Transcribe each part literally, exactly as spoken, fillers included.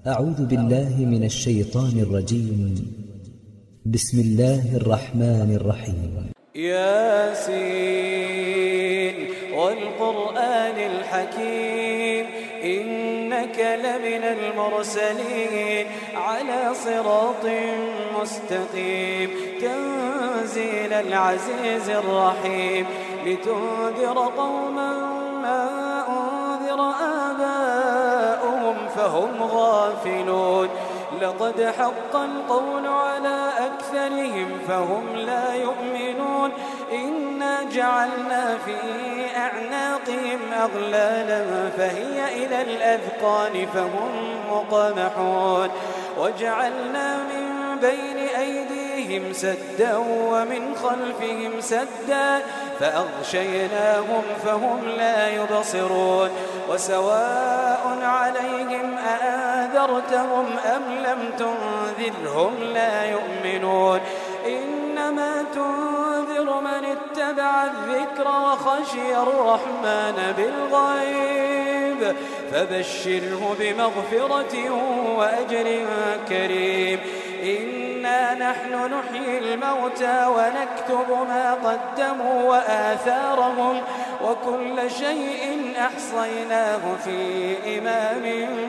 أعوذ بالله من الشيطان الرجيم. بسم الله الرحمن الرحيم. ياسين والقرآن الحكيم إنك لمن المرسلين على صراط مستقيم تنزيل العزيز الرحيم لتنذر قوما ما أنذر آباؤهم فهم غافلون لقد حق القول على أكثرهم فهم لا يؤمنون إنا جعلنا في أعناقهم أغلالا فهي إلى الأذقان فهم مقمحون وجعلنا من بين أيديهم سدا ومن خلفهم سدا فأغشيناهم فهم لا يبصرون وسواء عليهم أأنذرتهم أم لم تنذرهم لا يؤمنون إنما تنذر من اتبع الذكر وخشي الرحمن بالغيب فبشره بمغفرة وأجر كريم إنا نحن نحيي الموتى ونكتب ما قدموا وآثارهم وكل شيء أحصيناه في إمام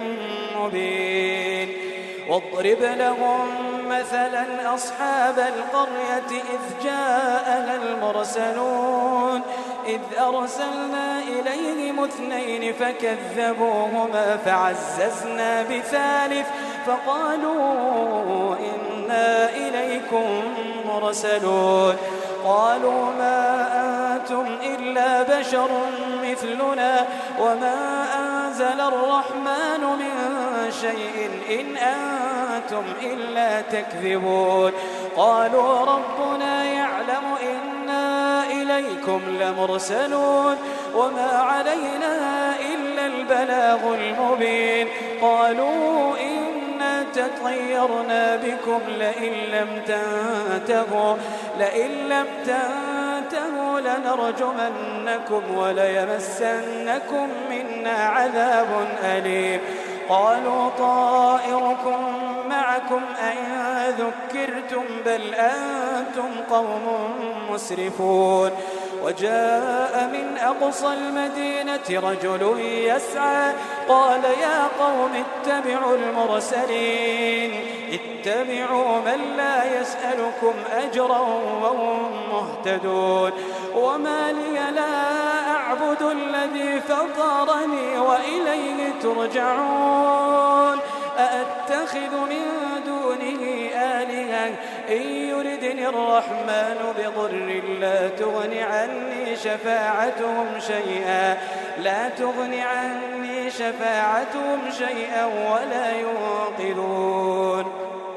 مبين واضرب لهم مثلا أصحاب القرية إذ جاءنا المرسلون إذ أرسلنا إليهم اثنين فكذبوهما فعززنا بثالث فقالوا إنا إليكم مرسلون قالوا ما أنتم إلا بشر مثلنا وما أنزل الرحمن من شيء إن أنتم إلا تكذبون قالوا ربنا يعلم إنا إليكم لمرسلون وما علينا إلا البلاغ المبين قالوا إنا تطيرنا بكم لئن لم تنتهوا لئن لم تنتهوا لنرجمنكم وليمسنكم منا عذاب أليم قالوا طائركم معكم أئن ذكرتم بل أنتم قوم مسرفون وجاء من أقصى المدينة رجل يسعى قال يا قوم اتبعوا المرسلين اتبعوا من لا يسألكم أجرا وهم مهتدون وما لي لا أعبد الذي فطرني وإليه ترجعون أأتخذ من دونه آلهة إن يردني الرحمن بضر لا تغن عني شفاعتهم شيئا لا تغن عني شفاعتهم شيئا ولا ينقذون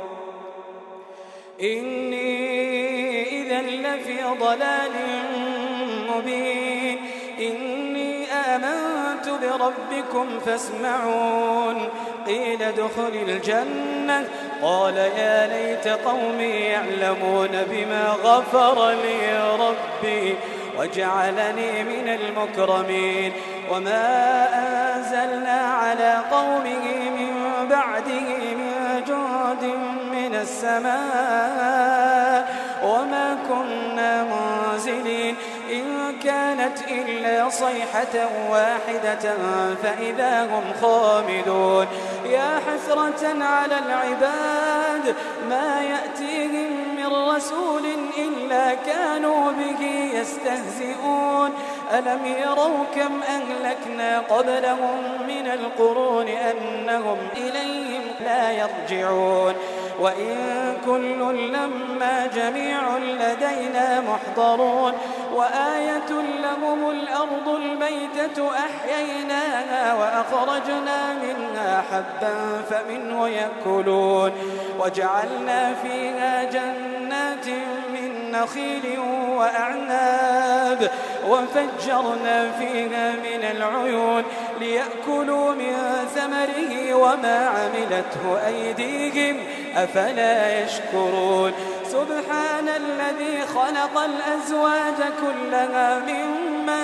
إني إذا لفي ضلال مبين إني آمنت بربكم فاسمعون قيل ادخل الجنة قال يا ليت قومي يعلمون بما غفر لي ربي وجعلني من المكرمين وما أنزلنا على قومه من بعده من جند من السماء وما كنا منزلين إن كانت إلا صيحة واحدة فإذا هم خامدون يا حسرة على العباد ما يأتيهم من رسول إلا كانوا به يستهزئون ألم يروا كم أهلكنا قبلهم من القرون أنهم إليهم لا يرجعون وإن كل لما جميع لدينا محضرون وآية لهم الأرض الميتة أحييناها وأخرجنا منها حبا فمنه يأكلون وجعلنا فيها جنات من نخيل وأعناب وفجرنا فيها من العيون ليأكلوا من ثمره وما عملته أيديهم أفلا يشكرون سبحان الذي خلق الأزواج كلها مما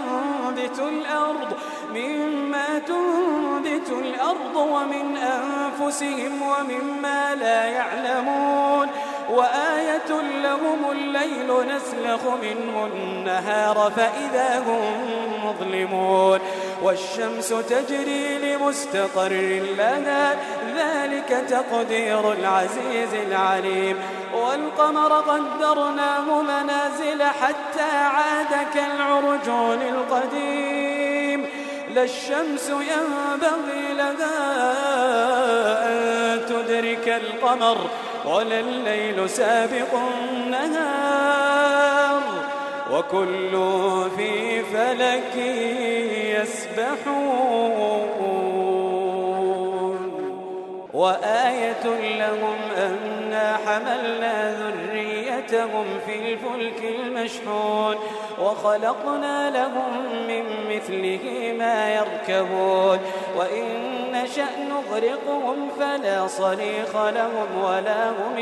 تنبت الأرض مما تنبت الأرض ومن أنفسهم ومما لا يعلمون وآية لهم الليل نسلخ منه النهار فإذا هم مظلمون والشمس تجري لمستقر لها ذلك تقدير العزيز العليم والقمر قدرناه منازل حتى عاد كالعرجون القديم لا الشمس ينبغي لها أن تدرك القمر ولا الليل سابق النهار وكل في فلك يسبحون وآية لهم أنا حملنا ذريتهم في الفلك المشحون وخلقنا لهم من مثله ما يركبون وإن نشأ نغرقهم فلا صريخ لهم ولا هم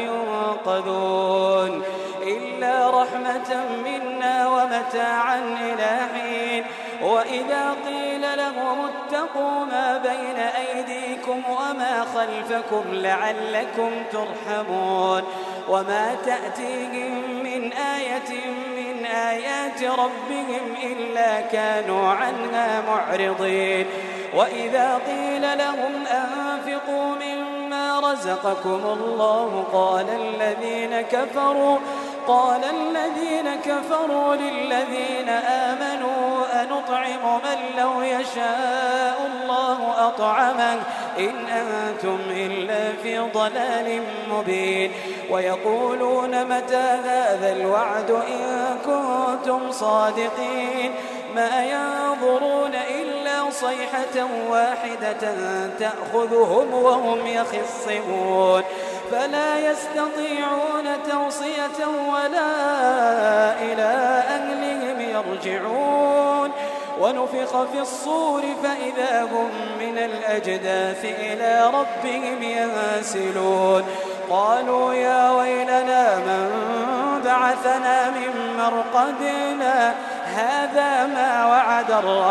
ينقذون إلا رحمة منا ومتاعا إلى حين وإذا قيل لهم اتقوا ما بين أيديكم وما خلفكم لعلكم ترحمون وما تأتيهم من آية من آيات ربهم إلا كانوا عنها معرضين وإذا قيل لهم أنفقوا مما رزقكم الله قال الذين كفروا قال الذين كفروا للذين آمنوا أنطعم من لو يشاء الله أطعمه إن أنتم إلا في ضلال مبين ويقولون متى هذا الوعد إن كنتم صادقين ما ينظرون إلا صيحة واحدة تأخذهم وهم يخصمون فلا يستطيعون توصية ولا إلى أهلهم يرجعون ونفخ في الصور فإذا هم من الأجداث إلى ربهم ينسلون قالوا يا ويلنا من بعثنا من مرقدنا هذا ما وعد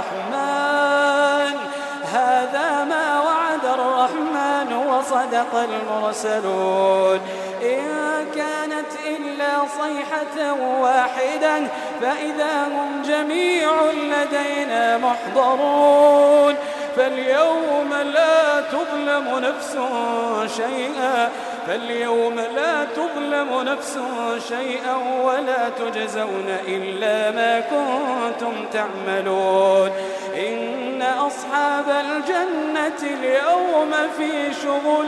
الرحمن هذا ما وعد الرحمن وصدق المرسلون إن كانت إلا صيحة واحدة فإذا هم جميع لدينا محضرون فاليوم لا تظلم نفس شيئا فاليوم لا تظلم نفس شيئا ولا تجزون إلا ما كنتم تعملون إن أصحاب الجنة اليوم في شغل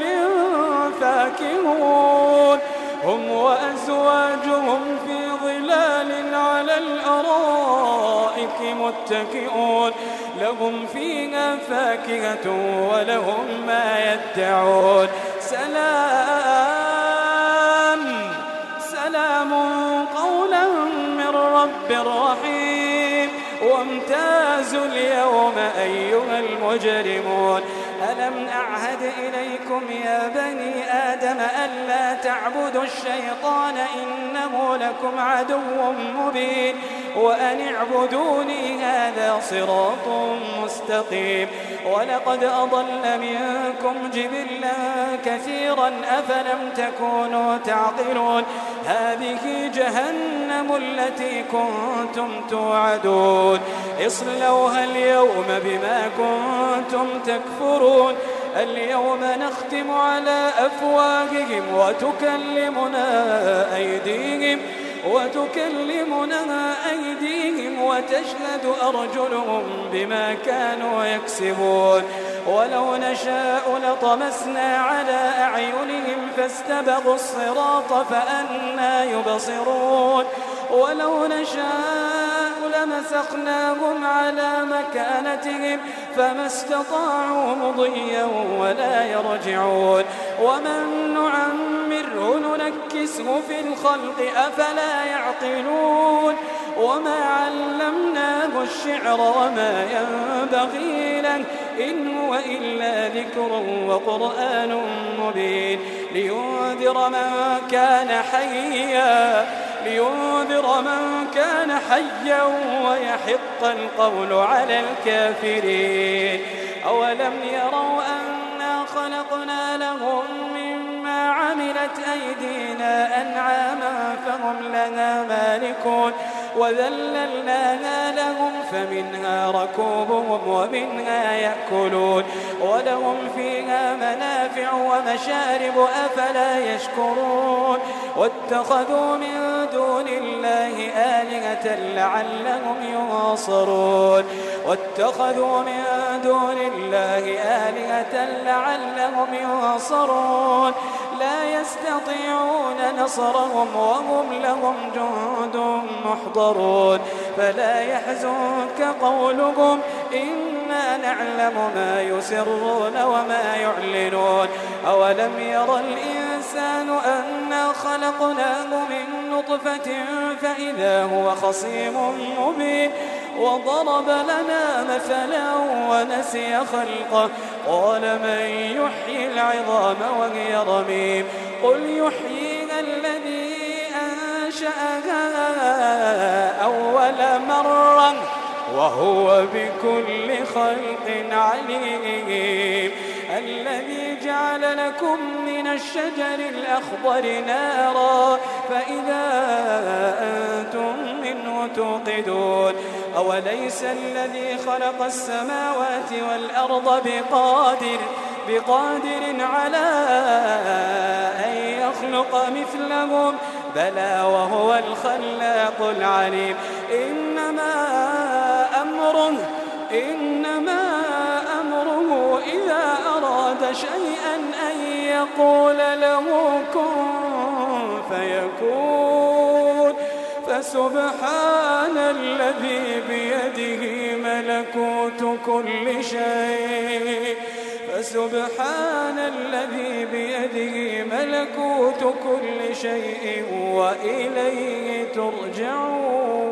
فاكهون هم وأزواجهم في ظلال على الأرائك متكئون لهم فيها فاكهة ولهم ما يدعون سلام سلام قولا من رب رحيم وامتازوا اليوم أيها المجرمون ألم أعهد إليكم يا بني آدم ألا تعبدوا الشيطان إنه لكم عدو مبين وأن اعبدوني هذا صراط مستقيم ولقد أضل منكم جبلا كثيرا أفلم تكونوا تعقلون هذه جهنم التي كنتم توعدون اصلوها اليوم بما كنتم تكفرون اليوم نختم على أفواههم وتكلمنا أيديهم وتكلمنا أيديهم وتشهد أرجلهم بما كانوا يكسبون ولو نشاء لطمسنا على أعينهم فاستبقوا الصراط فأنى يبصرون ولو نشاء لمسخناهم على مكانتهم فما استطاعوا مضيا ولا يرجعون ومن نعمره ننكسه في الخلق أفلا يعقلون وما علمناه الشعر وما ينبغي له إن هو إلا ذكر وقرآن مبين لينذر من كان حيا لينذر من كان حيا ويحق القول على الكافرين أولم يروا أنا خلقنا خلقنا لهم مما عملت أيدينا أنعاما فهم لها مالكون وذللناها لهم فمنها ركوبهم ومنها يأكلون ولهم فيها منافع ومشارب أفلا يشكرون واتخذوا من دون الله آلهة لعلهم ينصرون واتخذوا من دون الله آلهة لعلهم ينصرون لا يستطيعون نصرهم وهم لهم جند محضرون فلا يحزنك قولهم إنا نعلم ما يسرون وما يعلنون أولم ير الإنسان أنا خلقناه من نطفة فإذا هو خصيم مبين وضرب لنا مثلا ونسي خلقه قال من يحيي العظام وهي رميم قل يحييها الذي أنشأها أول مرة وهو بكل خلق عليم الذي جعل لكم من الشجر الأخضر نارا فإذا أنتم منه توقدون أوليس الذي خلق السماوات والأرض بقادر بقادر على أن يخلق مثلهم بلى وهو الخلاق العليم إنما أمره إنما أمره إذا أراد شيئا أن يقول له كن فيكون فسبحان الذي بيده ملكوت كل شيء فسبحان الذي بيده ملكوت كل شيء وإليه ترجعون.